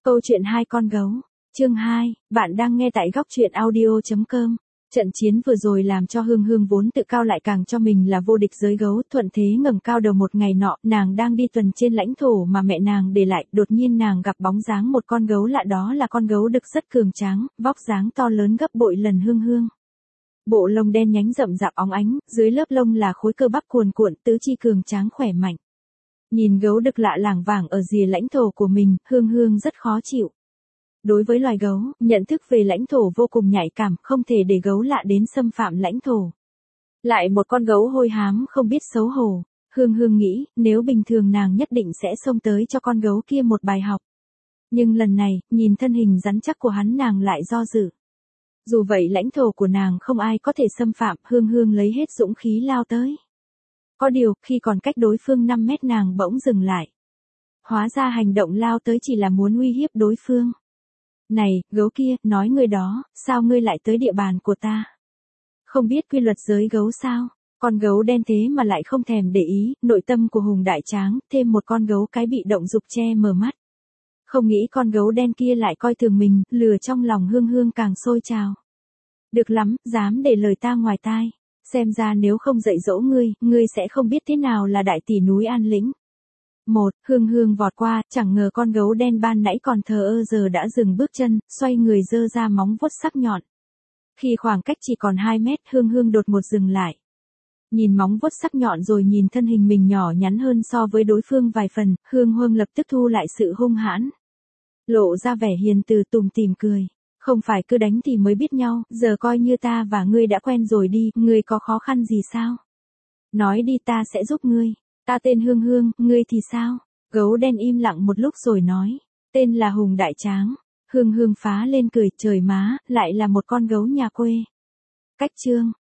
Câu chuyện hai con gấu. Chương 2, bạn đang nghe tại góc truyện audio.com. Trận chiến vừa rồi làm cho Hương Hương vốn tự cao lại càng cho mình là vô địch giới gấu, thuận thế ngẩng cao đầu. Một ngày nọ, nàng đang đi tuần trên lãnh thổ mà mẹ nàng để lại, đột nhiên nàng gặp bóng dáng một con gấu lạ, đó là con gấu đực rất cường tráng, vóc dáng to lớn gấp bội lần Hương Hương. Bộ lông đen nhánh rậm rạp óng ánh, dưới lớp lông là khối cơ bắp cuồn cuộn, tứ chi cường tráng khỏe mạnh. Nhìn gấu đực lạ lảng vảng ở rìa lãnh thổ của mình, Hương Hương rất khó chịu. Đối với loài gấu, nhận thức về lãnh thổ vô cùng nhạy cảm, không thể để gấu lạ đến xâm phạm lãnh thổ. Lại một con gấu hôi hám không biết xấu hổ, Hương Hương nghĩ, nếu bình thường nàng nhất định sẽ xông tới cho con gấu kia một bài học. Nhưng lần này, nhìn thân hình rắn chắc của hắn nàng lại do dự. Dù vậy lãnh thổ của nàng không ai có thể xâm phạm, Hương Hương lấy hết dũng khí lao tới. Có điều, khi còn cách đối phương 5 mét nàng bỗng dừng lại. Hóa ra hành động lao tới chỉ là muốn uy hiếp đối phương. Này, gấu kia, nói ngươi đó, sao ngươi lại tới địa bàn của ta? Không biết quy luật giới gấu sao? Con gấu đen thế mà lại không thèm để ý, nội tâm của Hùng Đại Tráng, thêm một con gấu cái bị động dục che mờ mắt. Không nghĩ con gấu đen kia lại coi thường mình, lừa trong lòng Hương Hương càng sôi trào. Được lắm, dám để lời ta ngoài tai. Xem ra nếu không dạy dỗ ngươi sẽ không biết thế nào là đại tỷ núi An Lĩnh. Hương Hương vọt qua, chẳng ngờ con gấu đen ban nãy còn thờ ơ giờ đã dừng bước chân, xoay người giơ ra móng vuốt sắc nhọn. Khi khoảng cách chỉ còn 2 mét, Hương Hương đột ngột dừng lại. Nhìn móng vuốt sắc nhọn rồi nhìn thân hình mình nhỏ nhắn hơn so với đối phương vài phần, Hương Hương lập tức thu lại sự hung hãn. Lộ ra vẻ hiền từ tủm tỉm cười. Không phải cứ đánh thì mới biết nhau, giờ coi như ta và ngươi đã quen rồi đi, ngươi có khó khăn gì sao? Nói đi ta sẽ giúp ngươi. Ta tên Hương Hương, ngươi thì sao? Gấu đen im lặng một lúc rồi nói. Tên là Hùng Đại Tráng. Hương Hương phá lên cười, trời má, lại là một con gấu nhà quê. Cách chương.